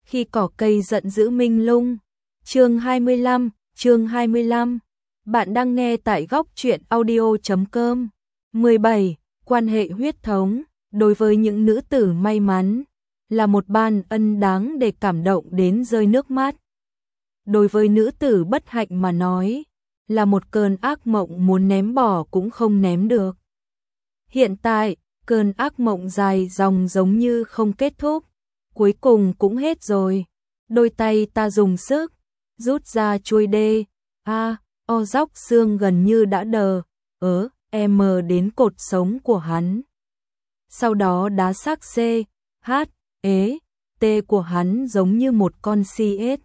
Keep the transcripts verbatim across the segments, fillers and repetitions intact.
Khi cỏ cây giận dữ minh lung. Chương hai mươi lăm, chương hai mươi lăm. Bạn đang nghe tại góc truyện audio chấm com. mười bảy. Quan hệ huyết thống đối với những nữ tử may mắn là một ban ân đáng để cảm động đến rơi nước mắt. Đối với nữ tử bất hạnh mà nói, là một cơn ác mộng muốn ném bỏ cũng không ném được. Hiện tại, cơn ác mộng dài dòng giống như không kết thúc, cuối cùng cũng hết rồi. Đôi tay ta dùng sức, rút ra chuôi đê, a, o dóc xương gần như đã đờ, ớ, em đến cột sống của hắn. Sau đó đá xác C, H, ế, T của hắn giống như một con si ếch.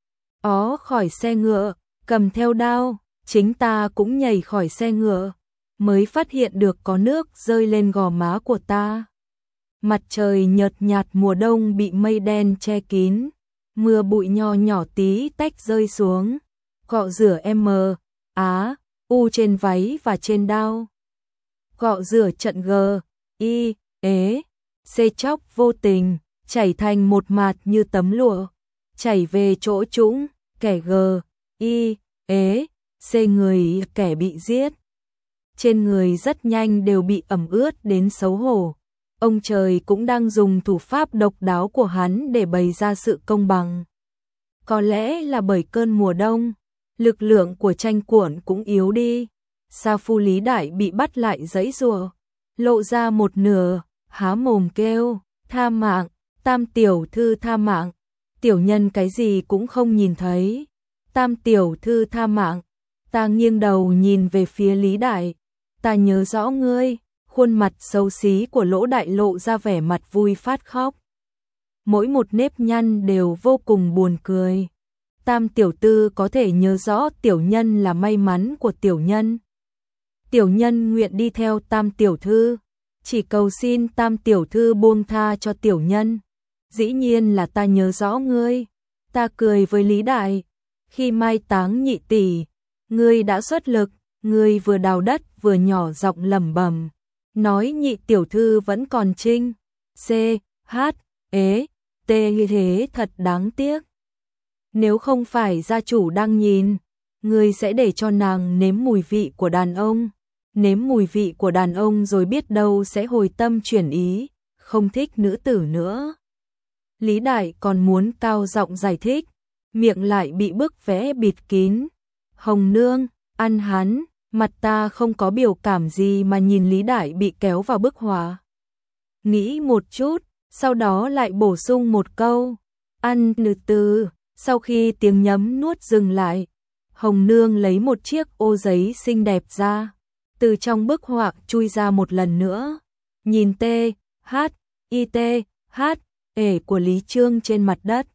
Ó khỏi xe ngựa, cầm theo đao, chính ta cũng nhảy khỏi xe ngựa, mới phát hiện được có nước rơi lên gò má của ta. Mặt trời nhợt nhạt mùa đông bị mây đen che kín, mưa bụi nho nhỏ tí tách rơi xuống, cọ rửa M, Á, U trên váy và trên đao. Cọ rửa trận G, I, ế, C chóc vô tình, chảy thành một mạt như tấm lụa, chảy về chỗ trũng, kẻ G, I, ế, C người kẻ bị giết. Trên người rất nhanh đều bị ẩm ướt đến xấu hổ. Ông trời cũng đang dùng thủ pháp độc đáo của hắn để bày ra sự công bằng. Có lẽ là bởi cơn mùa đông, lực lượng của tranh cuộn cũng yếu đi. Sa Phu Lý Đại bị bắt lại giãy giụa, lộ ra một nửa, há mồm kêu, tha mạng, Tam tiểu thư tha mạng. Tiểu nhân cái gì cũng không nhìn thấy. Tam tiểu thư tha mạng. Ta nghiêng đầu nhìn về phía Lý Đại. Ta nhớ rõ ngươi. Khuôn mặt xấu xí của Lỗ Đại lộ ra vẻ mặt vui phát khóc. Mỗi một nếp nhăn đều vô cùng buồn cười. Tam tiểu thư có thể nhớ rõ tiểu nhân là may mắn của tiểu nhân. Tiểu nhân nguyện đi theo Tam tiểu thư, chỉ cầu xin Tam tiểu thư buông tha cho tiểu nhân. Dĩ nhiên là ta nhớ rõ ngươi. Ta cười với Lý Đại. Khi mai táng nhị tỷ, ngươi đã xuất lực, ngươi vừa đào đất vừa nhỏ giọng lẩm bẩm, nói nhị tiểu thư vẫn còn trinh. C, H, ế, T như thế thật đáng tiếc. Nếu không phải gia chủ đang nhìn, ngươi sẽ để cho nàng nếm mùi vị của đàn ông. Nếm mùi vị của đàn ông rồi biết đâu sẽ hồi tâm chuyển ý, không thích nữ tử nữa. Lý Đại còn muốn cao giọng giải thích, miệng lại bị bức vẽ bịt kín. Hồng nương, ăn hắn, mặt ta không có biểu cảm gì mà nhìn Lý Đại bị kéo vào bức họa. Nghĩ một chút, sau đó lại bổ sung một câu, ăn từ từ. Sau khi tiếng nhấm nuốt dừng lại, Hồng nương lấy một chiếc ô giấy xinh đẹp ra, từ trong bức họa chui ra một lần nữa, nhìn T, H, I T, H, ể của Lý Trương trên mặt đất.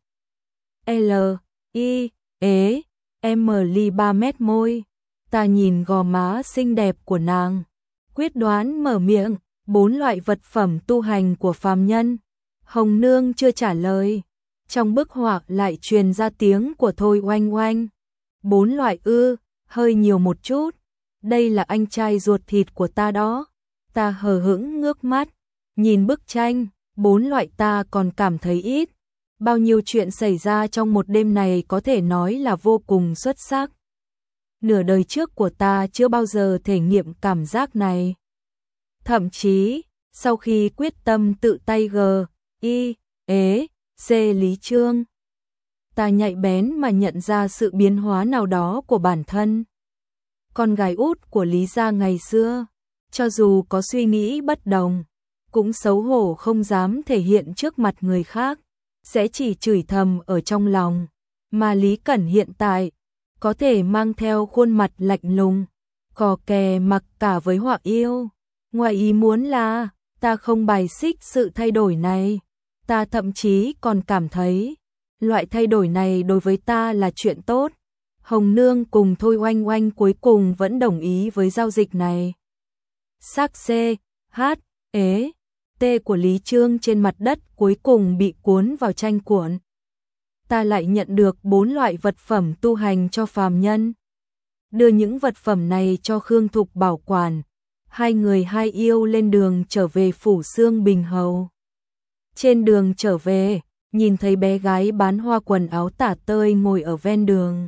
L, I, ế, M ly ba mét môi. Ta nhìn gò má xinh đẹp của nàng, quyết đoán mở miệng, bốn loại vật phẩm tu hành của phàm nhân. Hồng nương chưa trả lời, trong bức họa lại truyền ra tiếng của Thôi Oanh Oanh. Bốn loại ư, hơi nhiều một chút. Đây là anh trai ruột thịt của ta đó. Ta hờ hững ngước mắt, nhìn bức tranh, bốn loại ta còn cảm thấy ít. Bao nhiêu chuyện xảy ra trong một đêm này có thể nói là vô cùng xuất sắc. Nửa đời trước của ta chưa bao giờ thể nghiệm cảm giác này. Thậm chí, sau khi quyết tâm tự tay G, I, ế, C Lý Trương, ta nhạy bén mà nhận ra sự biến hóa nào đó của bản thân. Con gái út của Lý gia ngày xưa, cho dù có suy nghĩ bất đồng, cũng xấu hổ không dám thể hiện trước mặt người khác, sẽ chỉ chửi thầm ở trong lòng. Mà Lý Cẩn hiện tại, có thể mang theo khuôn mặt lạnh lùng, cò kè mặc cả với họa yêu. Ngoài ý muốn là, ta không bài xích sự thay đổi này. Ta thậm chí còn cảm thấy, loại thay đổi này đối với ta là chuyện tốt. Hồng nương cùng Thôi Oanh Oanh cuối cùng vẫn đồng ý với giao dịch này. Xác C, H, ế, T của Lý Trương trên mặt đất cuối cùng bị cuốn vào tranh cuộn. Ta lại nhận được bốn loại vật phẩm tu hành cho phàm nhân. Đưa những vật phẩm này cho Khương Thục bảo quản. Hai người hai yêu lên đường trở về phủ Xương Bình Hầu. Trên đường trở về, nhìn thấy bé gái bán hoa quần áo tả tơi ngồi ở ven đường.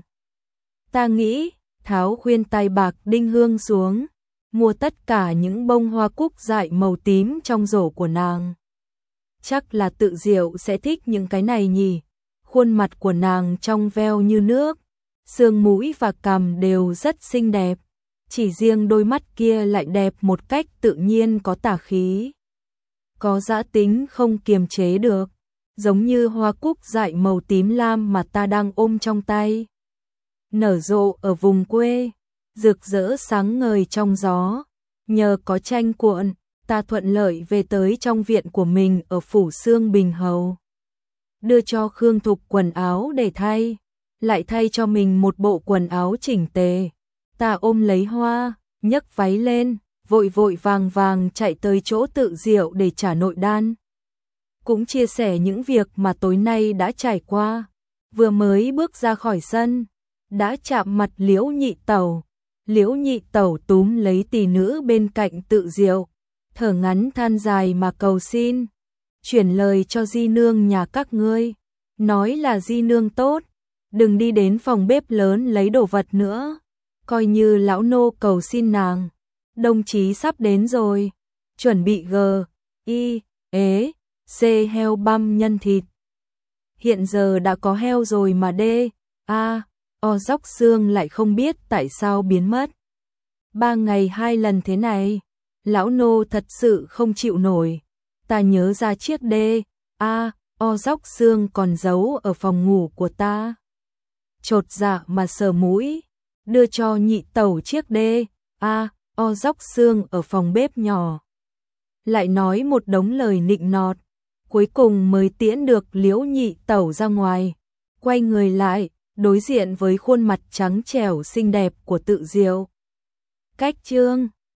Ta nghĩ, tháo khuyên tai bạc đinh hương xuống, mua tất cả những bông hoa cúc dại màu tím trong rổ của nàng. Chắc là Tự Diệu sẽ thích những cái này nhỉ. Khuôn mặt của nàng trong veo như nước, xương mũi và cằm đều rất xinh đẹp, chỉ riêng đôi mắt kia lại đẹp một cách tự nhiên, có tà khí, có dã tính không kiềm chế được, giống như hoa cúc dại màu tím lam mà ta đang ôm trong tay. Nở rộ ở vùng quê, rực rỡ sáng ngời trong gió, nhờ có tranh cuộn, ta thuận lợi về tới trong viện của mình ở phủ Xương Bình Hầu. Đưa cho Khương Thục quần áo để thay, lại thay cho mình một bộ quần áo chỉnh tề. Ta ôm lấy hoa, nhấc váy lên, vội vội vàng vàng chạy tới chỗ Tự Diệu để trả nội đan. Cũng chia sẻ những việc mà tối nay đã trải qua. Vừa mới bước ra khỏi sân, đã chạm mặt Liễu Nhị Tẩu. Liễu Nhị Tẩu túm lấy tỷ nữ bên cạnh Tự Diệu, thở ngắn than dài mà cầu xin, chuyển lời cho di nương nhà các ngươi, nói là di nương tốt, đừng đi đến phòng bếp lớn lấy đồ vật nữa, coi như lão nô cầu xin nàng. Đồng chí sắp đến rồi, chuẩn bị g, i, ế, c heo băm nhân thịt. Hiện giờ đã có heo rồi mà d, a, o dóc xương lại không biết tại sao biến mất. Ba ngày hai lần thế này, lão nô thật sự không chịu nổi. Ta nhớ ra chiếc d, a, o dóc xương còn giấu ở phòng ngủ của ta. Chột dạ mà sờ mũi, đưa cho Nhị Tẩu chiếc d, a, o dóc xương ở phòng bếp nhỏ. Lại nói một đống lời nịnh nọt, cuối cùng mới tiễn được Liễu Nhị Tẩu ra ngoài, quay người lại, đối diện với khuôn mặt trắng trẻo xinh đẹp của Tự Diệu. Cách chương